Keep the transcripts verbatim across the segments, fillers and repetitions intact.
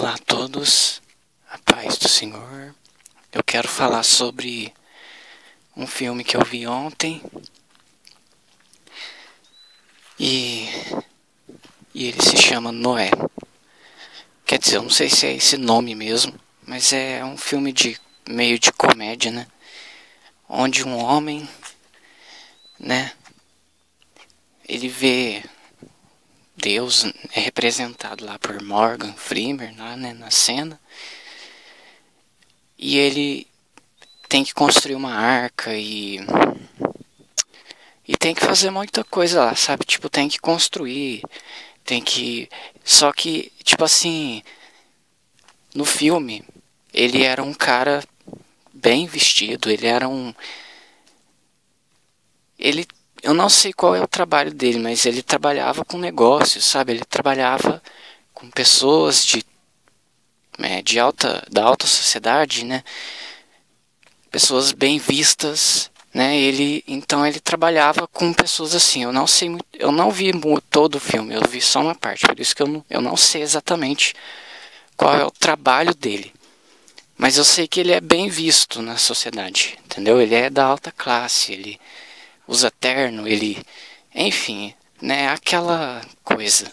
Olá a todos, a paz do Senhor. Eu quero falar sobre um filme que eu vi ontem e, e ele se chama Noé. Quer dizer, eu não sei se é esse nome mesmo, mas é um filme de meio de comédia, né? Onde um homem, né? Ele vê Deus é representado lá por Morgan Freeman, lá, né, na cena. E ele tem que construir uma arca e e tem que fazer muita coisa lá, sabe? Tipo, tem que construir, tem que... Só que, tipo assim, no filme, ele era um cara bem vestido, ele era um... Ele... Eu não sei qual é o trabalho dele, mas ele trabalhava com negócios, sabe? Ele trabalhava com pessoas de, é, de alta, da alta sociedade, né? Pessoas bem vistas, né? Ele, então ele trabalhava com pessoas assim. Eu não sei, eu não vi todo o filme, eu vi só uma parte, por isso que eu não, eu não sei exatamente qual é o trabalho dele. Mas eu sei que ele é bem visto na sociedade, entendeu? Ele é da alta classe, ele usa terno, ele, enfim, né? Aquela coisa.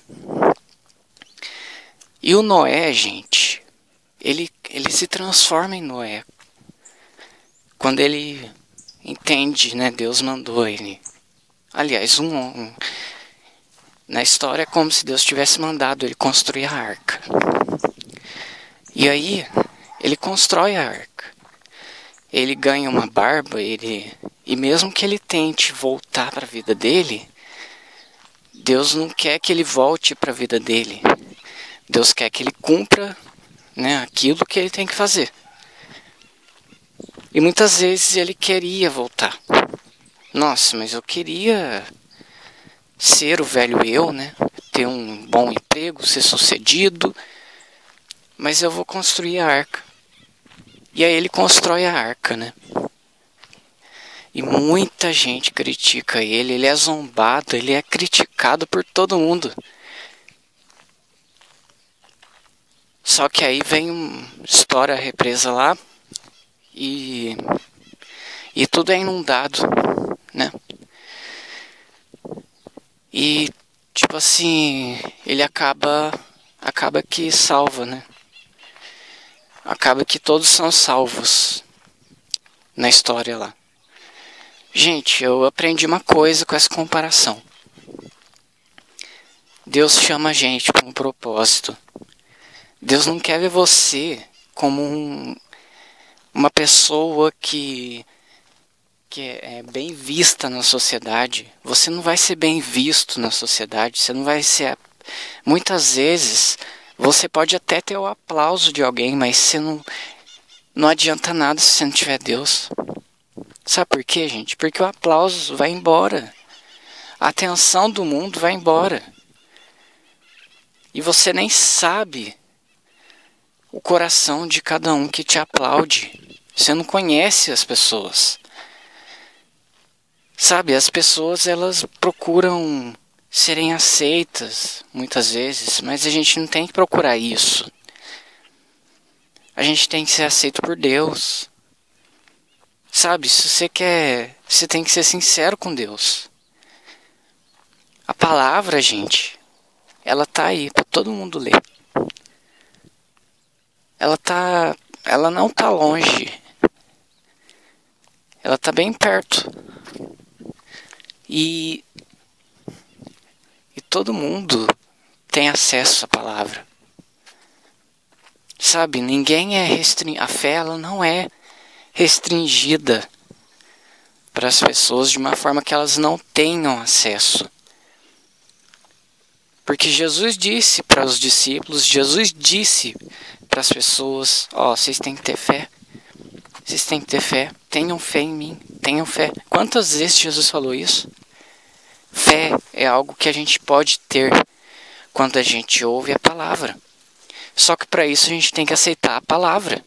E o Noé, gente, ele, ele se transforma em Noé quando ele entende, né? Deus mandou ele. Aliás, um, um na história é como se Deus tivesse mandado ele construir a arca. E aí, ele constrói a arca. Ele ganha uma barba, ele e mesmo que ele tente voltar para a vida dele, Deus não quer que ele volte para a vida dele. Deus quer que ele cumpra, né, aquilo que ele tem que fazer. E muitas vezes ele queria voltar. Nossa, mas eu queria ser o velho eu, né? Ter um bom emprego, ser sucedido. Mas eu vou construir a arca. E aí ele constrói a arca, né? E muita gente critica ele, ele é zombado, ele é criticado por todo mundo. Só que aí vem um estoura a represa lá e e tudo é inundado, né? E tipo assim, ele acaba acaba que salva, né? Acaba que todos são salvos na história lá. Gente, eu aprendi uma coisa com essa comparação. Deus chama a gente para um propósito. Deus não quer ver você como um, uma pessoa que, que é bem vista na sociedade. Você não vai ser bem visto na sociedade. Você não vai ser... Muitas vezes você pode até ter o aplauso de alguém, mas você não, não adianta nada se você não tiver Deus. Sabe por quê, gente? Porque o aplauso vai embora. A atenção do mundo vai embora. E você nem sabe o coração de cada um que te aplaude. Você não conhece as pessoas. Sabe, as pessoas elas procuram serem aceitas muitas vezes, mas a gente não tem que procurar isso. A gente tem que ser aceito por Deus. Sabe, se você quer, você tem que ser sincero com Deus. A palavra, gente, ela tá aí para todo mundo ler. Ela tá, ela não tá longe. Ela tá bem perto. E e todo mundo tem acesso à palavra. Sabe, ninguém é restringido. A fé ela não é restringida para as pessoas de uma forma que elas não tenham acesso. Porque Jesus disse para os discípulos, Jesus disse para as pessoas, ó, oh, vocês têm que ter fé. Vocês têm que ter fé. Tenham fé em mim. Tenham fé. Quantas vezes Jesus falou isso? Fé é algo que a gente pode ter quando a gente ouve a palavra. Só que para isso a gente tem que aceitar a palavra.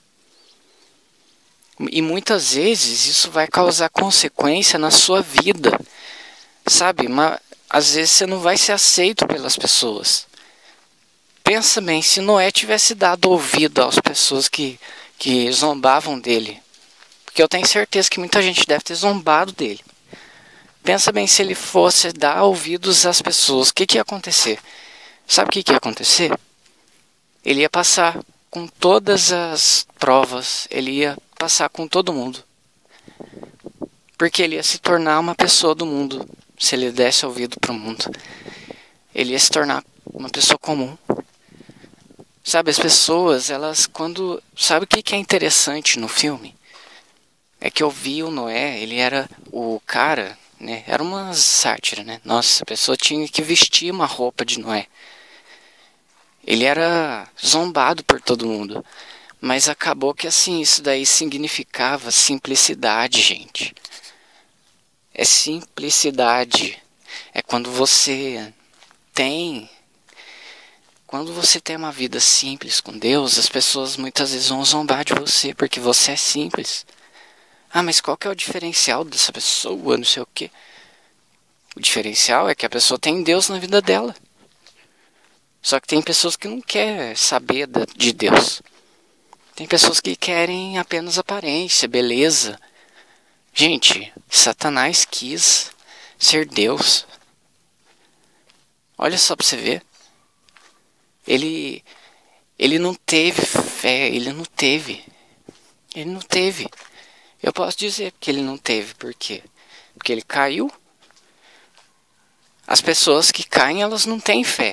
E muitas vezes isso vai causar consequência na sua vida. Sabe? Mas às vezes você não vai ser aceito pelas pessoas. pensa bem, se Noé tivesse dado ouvido às pessoas que, que zombavam dele, porque eu tenho certeza que muita gente deve ter zombado dele. Pensa bem, se ele fosse dar ouvidos às pessoas, o que, que ia acontecer? Sabe o que, que ia acontecer? Ele ia passar com todas as provas, ele ia passar com todo mundo. Porque ele ia se tornar uma pessoa do mundo, se ele desse ouvido para o mundo. Ele ia se tornar uma pessoa comum. Sabe, as pessoas, elas quando... Sabe o que, que é interessante no filme? É que eu vi o Noé, ele era o cara, né? Era uma sátira, né? Nossa, a pessoa tinha que vestir uma roupa de Noé. Ele era zombado por todo mundo. Mas acabou que assim, isso daí significava simplicidade, gente. É simplicidade. É quando você tem... Quando você tem uma vida simples com Deus, as pessoas muitas vezes vão zombar de você, porque você é simples. Ah, mas qual que é o diferencial dessa pessoa, não sei o quê? O diferencial é que a pessoa tem Deus na vida dela. Só que tem pessoas que não querem saber de Deus. Tem pessoas que querem apenas aparência, beleza. Gente, Satanás quis ser Deus. Olha só pra você ver. Ele, ele não teve fé, ele não teve. Ele não teve. Eu posso dizer que ele não teve, por quê? Porque ele caiu. As pessoas que caem, elas não têm fé.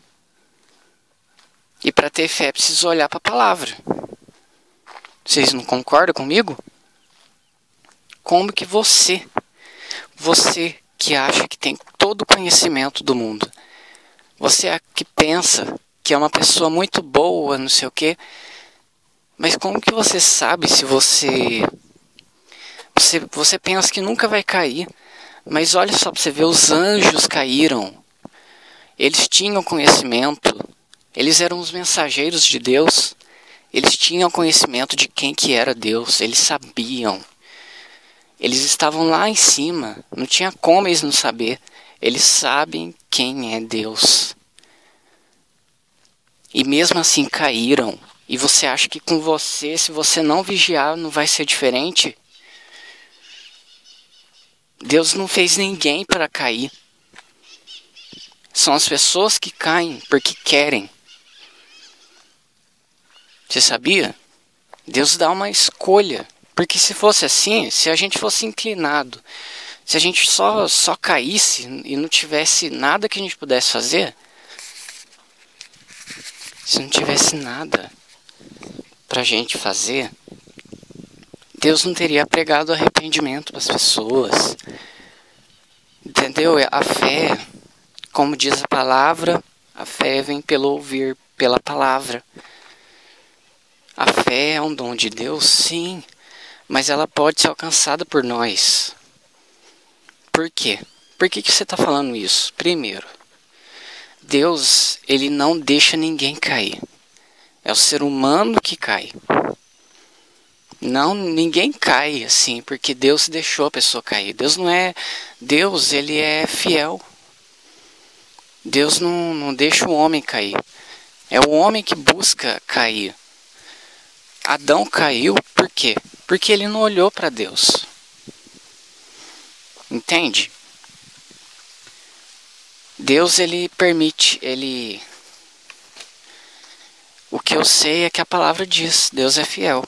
E para ter fé, é preciso olhar para a palavra. Vocês não concordam comigo? Como que você, você que acha que tem todo o conhecimento do mundo, você que pensa que é uma pessoa muito boa, não sei o quê, mas como que você sabe se você... Você, você pensa que nunca vai cair, mas olha só para você ver, os anjos caíram. Eles tinham conhecimento, eles eram os mensageiros de Deus, eles tinham conhecimento de quem que era Deus, eles sabiam. Eles estavam lá em cima, não tinha como eles não saber. Eles sabem quem é Deus. E mesmo assim caíram. E você acha que com você, se você não vigiar, não vai ser diferente? Deus não fez ninguém para cair. São as pessoas que caem porque querem. Você sabia? Deus dá uma escolha. Porque se fosse assim, se a gente fosse inclinado, se a gente só, só caísse e não tivesse nada que a gente pudesse fazer, se não tivesse nada pra gente fazer, Deus não teria pregado arrependimento para as pessoas. Entendeu? A fé, como diz a palavra, a fé vem pelo ouvir, pela palavra. A fé é um dom de Deus, sim, mas ela pode ser alcançada por nós. Por quê? Por que, que você está falando isso? Primeiro, Deus, ele não deixa ninguém cair. É o ser humano que cai. Não, ninguém cai assim, porque Deus deixou a pessoa cair. Deus não é... Deus, ele é fiel. Deus não, não deixa o homem cair. É o homem que busca cair. Adão caiu por quê? Porque ele não olhou para Deus. Entende? Deus, ele permite, ele... O que eu sei é que a palavra diz, Deus é fiel.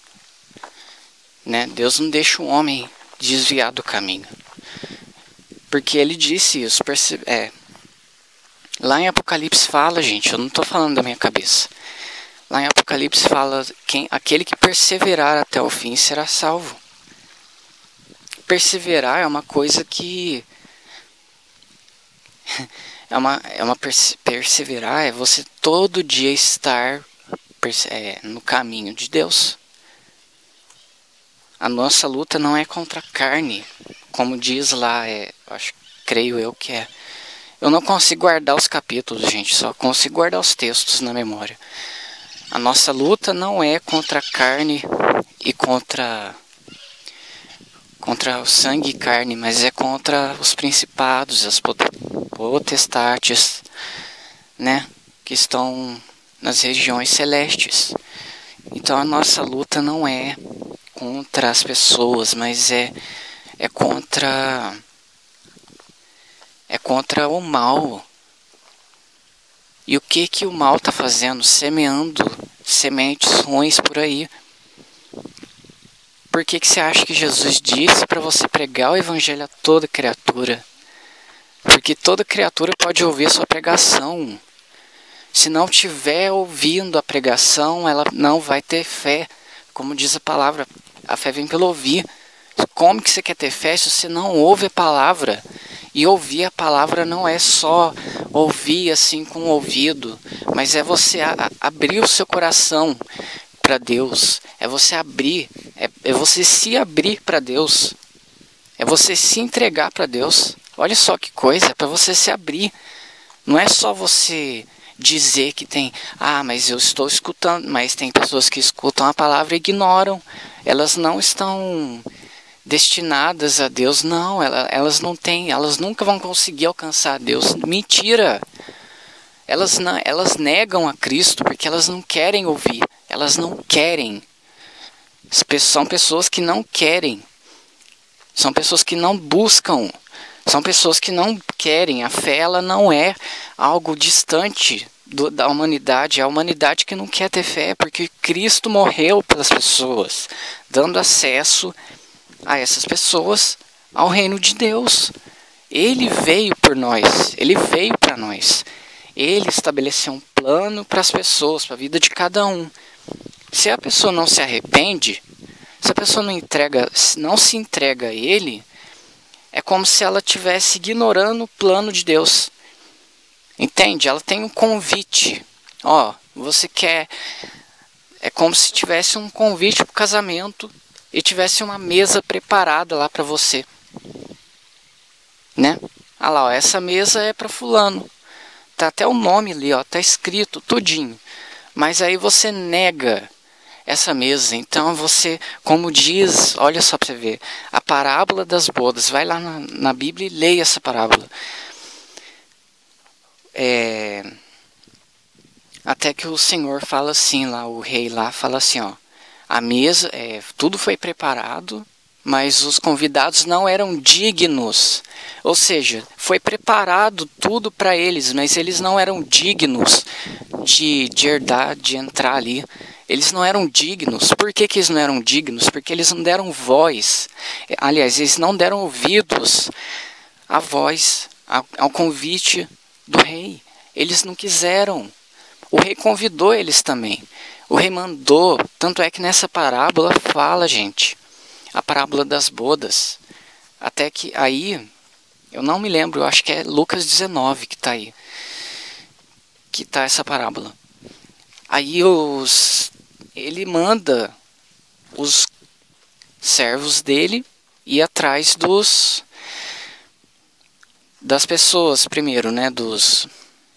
Né? Deus não deixa o homem desviar do caminho. Porque ele disse isso. Perce... É. Lá em Apocalipse fala, gente, eu não estou falando da minha cabeça. Lá em Apocalipse fala, quem, aquele que perseverar até o fim será salvo. Perseverar é uma coisa que... É uma, é uma perse... Perseverar é você todo dia estar perse... é, no caminho de Deus. A nossa luta não é contra a carne, como diz lá, é, acho, creio eu que é. Eu não consigo guardar os capítulos, gente, só consigo guardar os textos na memória. A nossa luta não é contra a carne e contra, contra o sangue e carne, mas é contra os principados, as potestades, né? que estão nas regiões celestes. Então a nossa luta não é contra as pessoas, mas é, é contra é contra o mal. E o que que o mal está fazendo? Semeando sementes ruins por aí. Por que que você acha que Jesus disse para você pregar o evangelho a toda criatura? Porque toda criatura pode ouvir a sua pregação. Se não estiver ouvindo a pregação, ela não vai ter fé. Como diz a palavra, a fé vem pelo ouvir. Como que você quer ter fé se você não ouve a palavra? E ouvir a palavra não é só ouvir assim com o ouvido, mas é você a, a, abrir o seu coração para Deus. É você abrir, é, é você se abrir para Deus. É você se entregar para Deus. Olha só que coisa, é para você se abrir. Não é só você dizer que tem, ah, mas eu estou escutando, mas tem pessoas que escutam a palavra e ignoram. Elas não estão destinadas a Deus, não, elas não têm, elas nunca vão conseguir alcançar Deus. Mentira! Elas, não, elas negam a Cristo porque elas não querem ouvir, elas não querem. São pessoas que não querem, são pessoas que não buscam, são pessoas que não querem. A fé, ela não é algo distante do, da humanidade, é a humanidade que não quer ter fé, porque Cristo morreu pelas pessoas, dando acesso a essas pessoas ao reino de Deus. Ele veio por nós, ele veio para nós. Ele estabeleceu um plano para as pessoas, para a vida de cada um. Se a pessoa não se arrepende, se a pessoa não entrega, não se entrega a ele, é como se ela estivesse ignorando o plano de Deus. Entende? Ela tem um convite. Ó, você quer... É como se tivesse um convite para o casamento e tivesse uma mesa preparada lá para você. Né? Ah lá, ó, essa mesa é para fulano. Tá até o nome ali, ó, tá escrito tudinho. Mas aí você nega essa mesa. Então você, como diz, olha só para você ver, a parábola das bodas. Vai lá na, na Bíblia e leia essa parábola. É, até que o Senhor fala assim lá, o rei lá fala assim, ó, a mesa, é, tudo foi preparado, mas os convidados não eram dignos. Ou seja, foi preparado tudo para eles, mas eles não eram dignos de, de herdar, de entrar ali. Eles não eram dignos. Por que que eles não eram dignos? Porque eles não deram voz. Aliás, eles não deram ouvidos à voz, ao convite do rei. Eles não quiseram. O rei convidou eles também. O rei mandou. Tanto é que nessa parábola fala, gente, a parábola das bodas. Até que aí, eu não me lembro, eu acho que é Lucas dezenove que está aí. Que está essa parábola. Aí os, ele manda os servos dele ir atrás dos das pessoas primeiro, né? Dos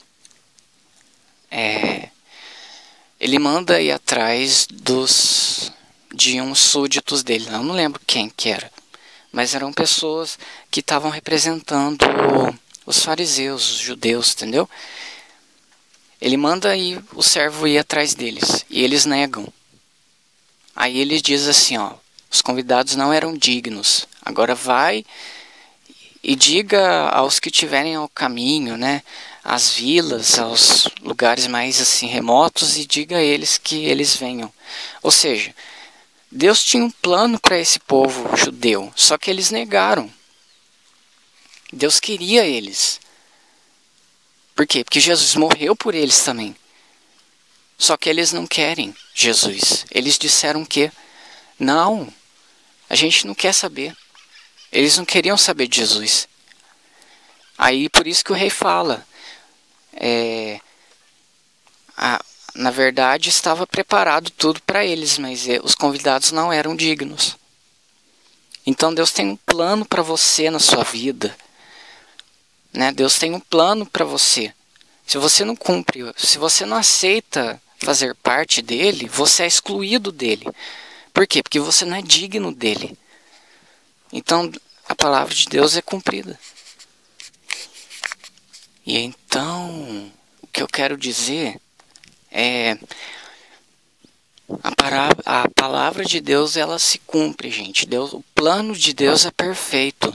é, ele manda ir atrás dos de uns súditos dele. Eu não lembro quem que era, mas eram pessoas que estavam representando os fariseus, os judeus, entendeu? Ele manda aí o servo ir atrás deles, e eles negam. Aí ele diz assim, ó, os convidados não eram dignos, agora vai e diga aos que tiverem ao caminho, né, às vilas, aos lugares mais assim remotos, e diga a eles que eles venham. Ou seja, Deus tinha um plano para esse povo judeu, só que eles negaram. Deus queria eles. Por quê? Porque Jesus morreu por eles também. Só que eles não querem Jesus. Eles disseram que não, a gente não quer saber. Eles não queriam saber de Jesus. Aí por isso que o rei fala, é, a, na verdade estava preparado tudo para eles, mas os convidados não eram dignos. Então Deus tem um plano para você na sua vida. Né? Deus tem um plano para você. Se você não cumpre, se você não aceita fazer parte dele, você é excluído dele. Por quê? Porque você não é digno dele. Então a palavra de Deus é cumprida. E então, o que eu quero dizer é... A, para, a palavra de Deus, ela se cumpre, gente. Deus, o plano de Deus é perfeito.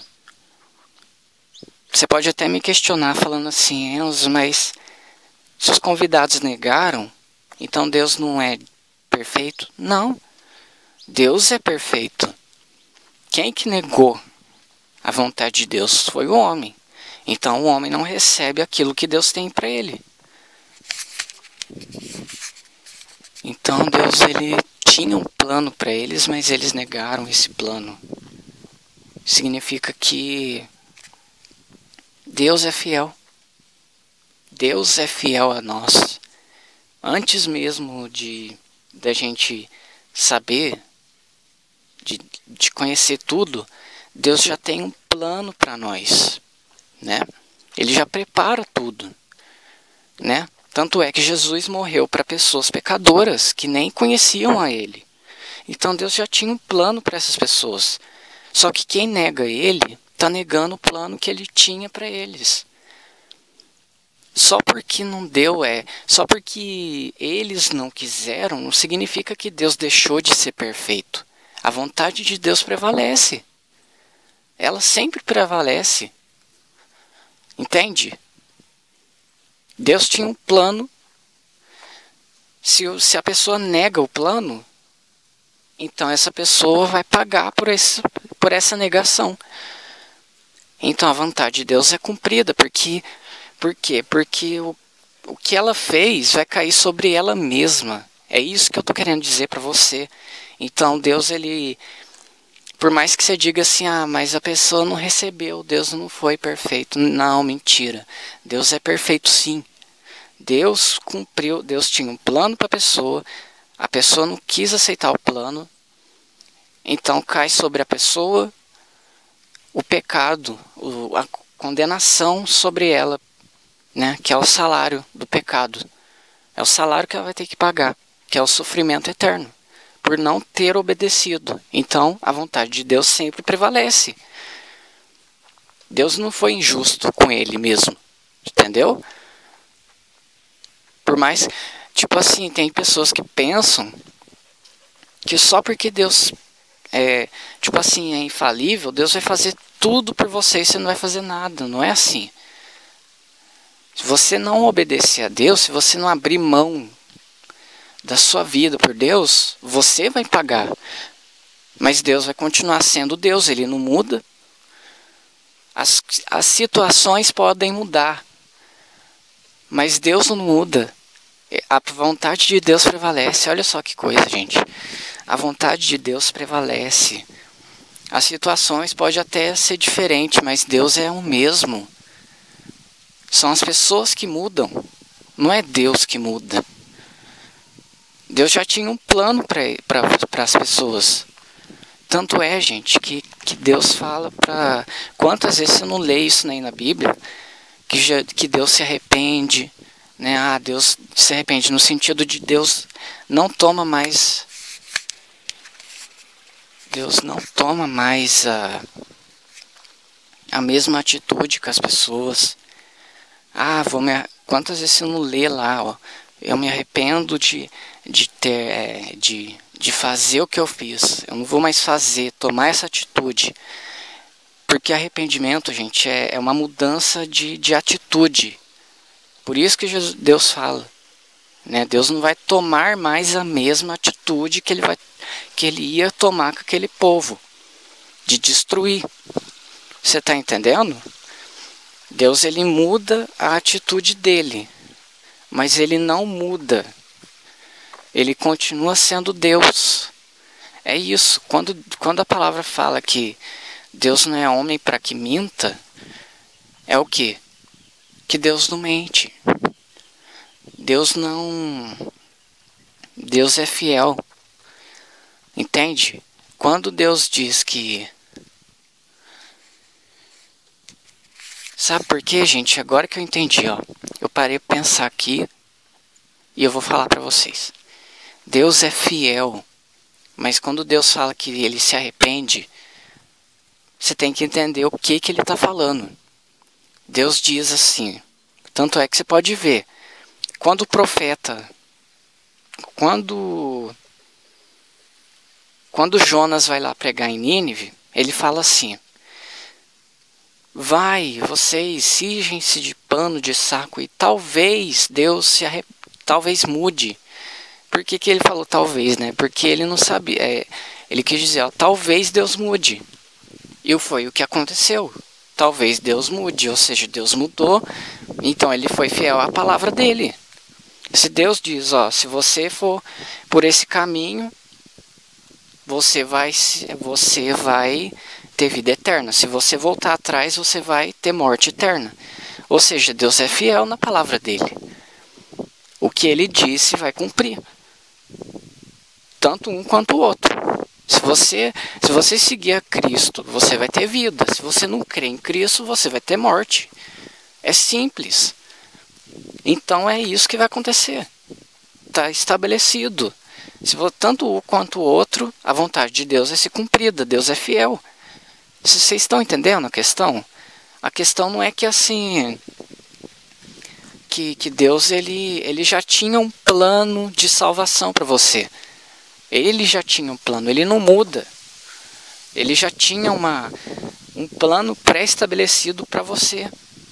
Você pode até me questionar falando assim, Enzo, mas se os convidados negaram, então Deus não é perfeito? Não. Deus é perfeito. Quem que negou a vontade de Deus? Foi o homem. Então o homem não recebe aquilo que Deus tem para ele. Então Deus, ele tinha um plano para eles, mas eles negaram esse plano. Significa que Deus é fiel. Deus é fiel a nós. Antes mesmo de da gente saber, de, de conhecer tudo, Deus já tem um plano para nós, né? Ele já prepara tudo, né? Tanto é que Jesus morreu para pessoas pecadoras que nem conheciam a Ele. Então Deus já tinha um plano para essas pessoas. Só que quem nega Ele está negando o plano que Ele tinha para eles. Só porque não deu, é, só porque eles não quiseram, não significa que Deus deixou de ser perfeito. A vontade de Deus prevalece. Ela sempre prevalece. Entende? Deus tinha um plano. Se, se a pessoa nega o plano, então essa pessoa vai pagar por, esse, por essa negação. Então a vontade de Deus é cumprida, porque, por quê? Porque o, o que ela fez vai cair sobre ela mesma. É isso que eu estou querendo dizer para você. Então Deus, ele, por mais que você diga assim, ah, mas a pessoa não recebeu, Deus não foi perfeito. Não, mentira. Deus é perfeito sim. Deus cumpriu, Deus tinha um plano para a pessoa, a pessoa não quis aceitar o plano, então cai sobre a pessoa o pecado, o, a condenação sobre ela, né, que é o salário do pecado. É o salário que ela vai ter que pagar, que é o sofrimento eterno, por não ter obedecido. Então, a vontade de Deus sempre prevalece. Deus não foi injusto com ele mesmo, entendeu? Por mais, tipo assim, tem pessoas que pensam que só porque Deus é, tipo assim, é infalível, Deus vai fazer tudo por você e você não vai fazer nada. Não é assim. Se você não obedecer a Deus, se você não abrir mão da sua vida por Deus, você vai pagar. Mas Deus vai continuar sendo Deus, Ele não muda. As, as situações podem mudar, mas Deus não muda. A vontade de Deus prevalece. Olha só que coisa, gente. A vontade de Deus prevalece. As situações podem até ser diferentes, mas Deus é o mesmo. São as pessoas que mudam. Não é Deus que muda. Deus já tinha um plano para as pessoas. Tanto é, gente, que, que Deus fala para... Quantas vezes você não lê isso nem na Bíblia? Que, já, que Deus se arrepende, né? Ah, Deus se arrepende no sentido de Deus não toma mais... Deus não toma mais a, a mesma atitude com as pessoas. Ah, vou me... Quantas vezes você não lê lá, ó? Eu me arrependo de, de ter... De, de fazer o que eu fiz. Eu não vou mais fazer, tomar essa atitude. Porque arrependimento, gente, é, é uma mudança de, de atitude. Por isso que Jesus, Deus fala, né? Deus não vai tomar mais a mesma atitude que ele, vai, que ele ia tomar com aquele povo. De destruir. Você está entendendo? Deus, ele muda a atitude dele. Mas ele não muda. Ele continua sendo Deus. É isso. Quando, quando a palavra fala que Deus não é homem para que minta, é o quê? Que Deus não mente. Deus não... Deus é fiel. Entende? Quando Deus diz que... Sabe por quê, gente? Agora que eu entendi, ó. Eu parei para pensar aqui e eu vou falar para vocês. Deus é fiel, mas quando Deus fala que ele se arrepende, você tem que entender o que, que ele está falando. Deus diz assim, tanto é que você pode ver, quando o profeta, quando, quando Jonas vai lá pregar em Nínive, ele fala assim: vai, vocês, cinjem-se de pano de saco e talvez Deus se arre... talvez mude. Por que que ele falou talvez, né? Porque ele não sabia, é, ele quis dizer, ó, talvez Deus mude. E foi o que aconteceu. Talvez Deus mude, ou seja, Deus mudou, então ele foi fiel à palavra dele. Se Deus diz, ó, se você for por esse caminho, você vai, você vai ter vida eterna. Se você voltar atrás, você vai ter morte eterna. Ou seja, Deus é fiel na palavra dele. O que ele disse vai cumprir. Tanto um quanto o outro. Se você, se você seguir a Cristo, você vai ter vida. Se você não crê em Cristo, você vai ter morte. É simples. Então é isso que vai acontecer. Está estabelecido. Se for tanto um quanto o outro, a vontade de Deus é ser cumprida. Deus é fiel. Vocês estão entendendo a questão? A questão não é que assim... Que, que Deus ele, ele já tinha um plano de salvação para você. Ele já tinha um plano, ele não muda. Ele já tinha uma, um plano pré-estabelecido para você.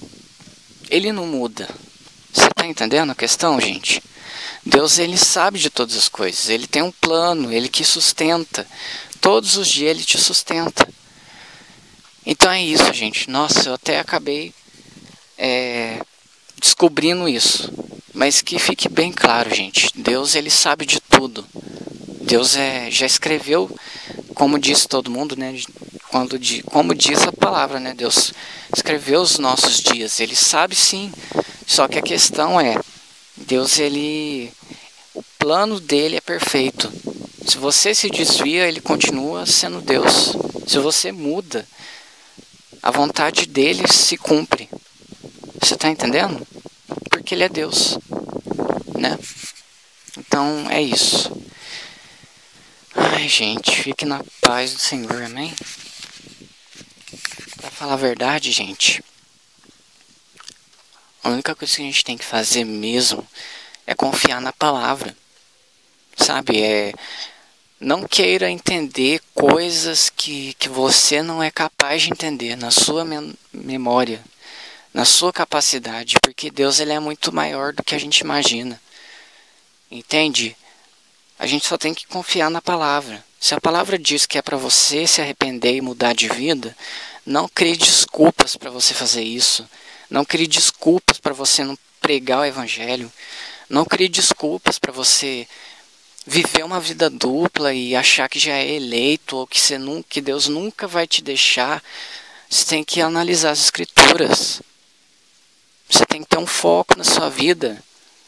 Ele não muda. Você está entendendo a questão, gente? Deus ele sabe de todas as coisas. Ele tem um plano, ele que sustenta. Todos os dias ele te sustenta. Então é isso, gente. Nossa, eu até acabei é, descobrindo isso. Mas que fique bem claro, gente. Deus ele sabe de tudo. Deus é, já escreveu, como diz todo mundo, né? Quando, como diz a palavra, né? Deus escreveu os nossos dias. Ele sabe sim. Só que a questão é, Deus, ele, o plano dele é perfeito. Se você se desvia, ele continua sendo Deus. Se você muda, a vontade dele se cumpre. Você está entendendo? Porque ele é Deus, né? Então é isso. Ai, gente, fique na paz do Senhor, amém? Pra falar a verdade, gente, a única coisa que a gente tem que fazer mesmo é confiar na palavra, sabe? É, não queira entender coisas que, que você não é capaz de entender na sua mem- memória, na sua capacidade, porque Deus ele é muito maior do que a gente imagina, entende? A gente só tem que confiar na palavra. Se a palavra diz que é para você se arrepender e mudar de vida, não crie desculpas para você fazer isso. Não crie desculpas para você não pregar o evangelho. Não crie desculpas para você viver uma vida dupla e achar que já é eleito ou que, você nunca, que Deus nunca vai te deixar. Você tem que analisar as escrituras. Você tem que ter um foco na sua vida.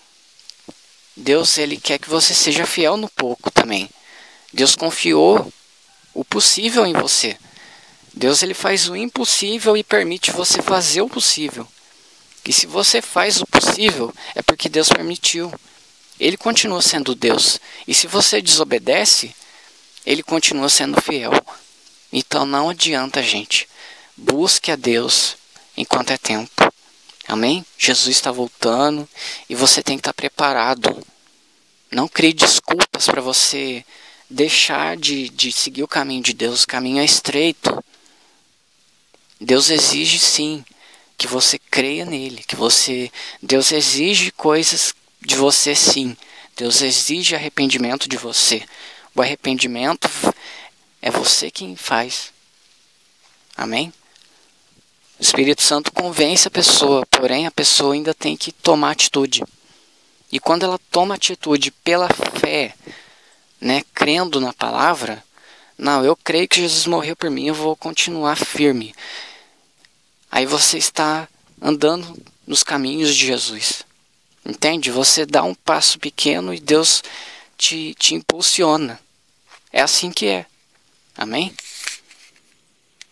Deus ele quer que você seja fiel no pouco também. Deus confiou o possível em você. Deus ele faz o impossível e permite você fazer o possível. E se você faz o possível, é porque Deus permitiu. Ele continua sendo Deus. E se você desobedece, ele continua sendo fiel. Então não adianta, gente. Busque a Deus enquanto é tempo. Amém? Jesus está voltando e você tem que estar preparado. Não crie desculpas para você deixar de, de seguir o caminho de Deus. O caminho é estreito. Deus exige sim que você creia nele, que você, Deus exige coisas de você sim. Deus exige arrependimento de você. O arrependimento é você quem faz. Amém? O Espírito Santo convence a pessoa, porém a pessoa ainda tem que tomar atitude. E quando ela toma atitude pela fé, né, crendo na palavra, não, eu creio que Jesus morreu por mim, eu vou continuar firme. Aí você está andando nos caminhos de Jesus. Entende? Você dá um passo pequeno e Deus te, te impulsiona. É assim que é. Amém?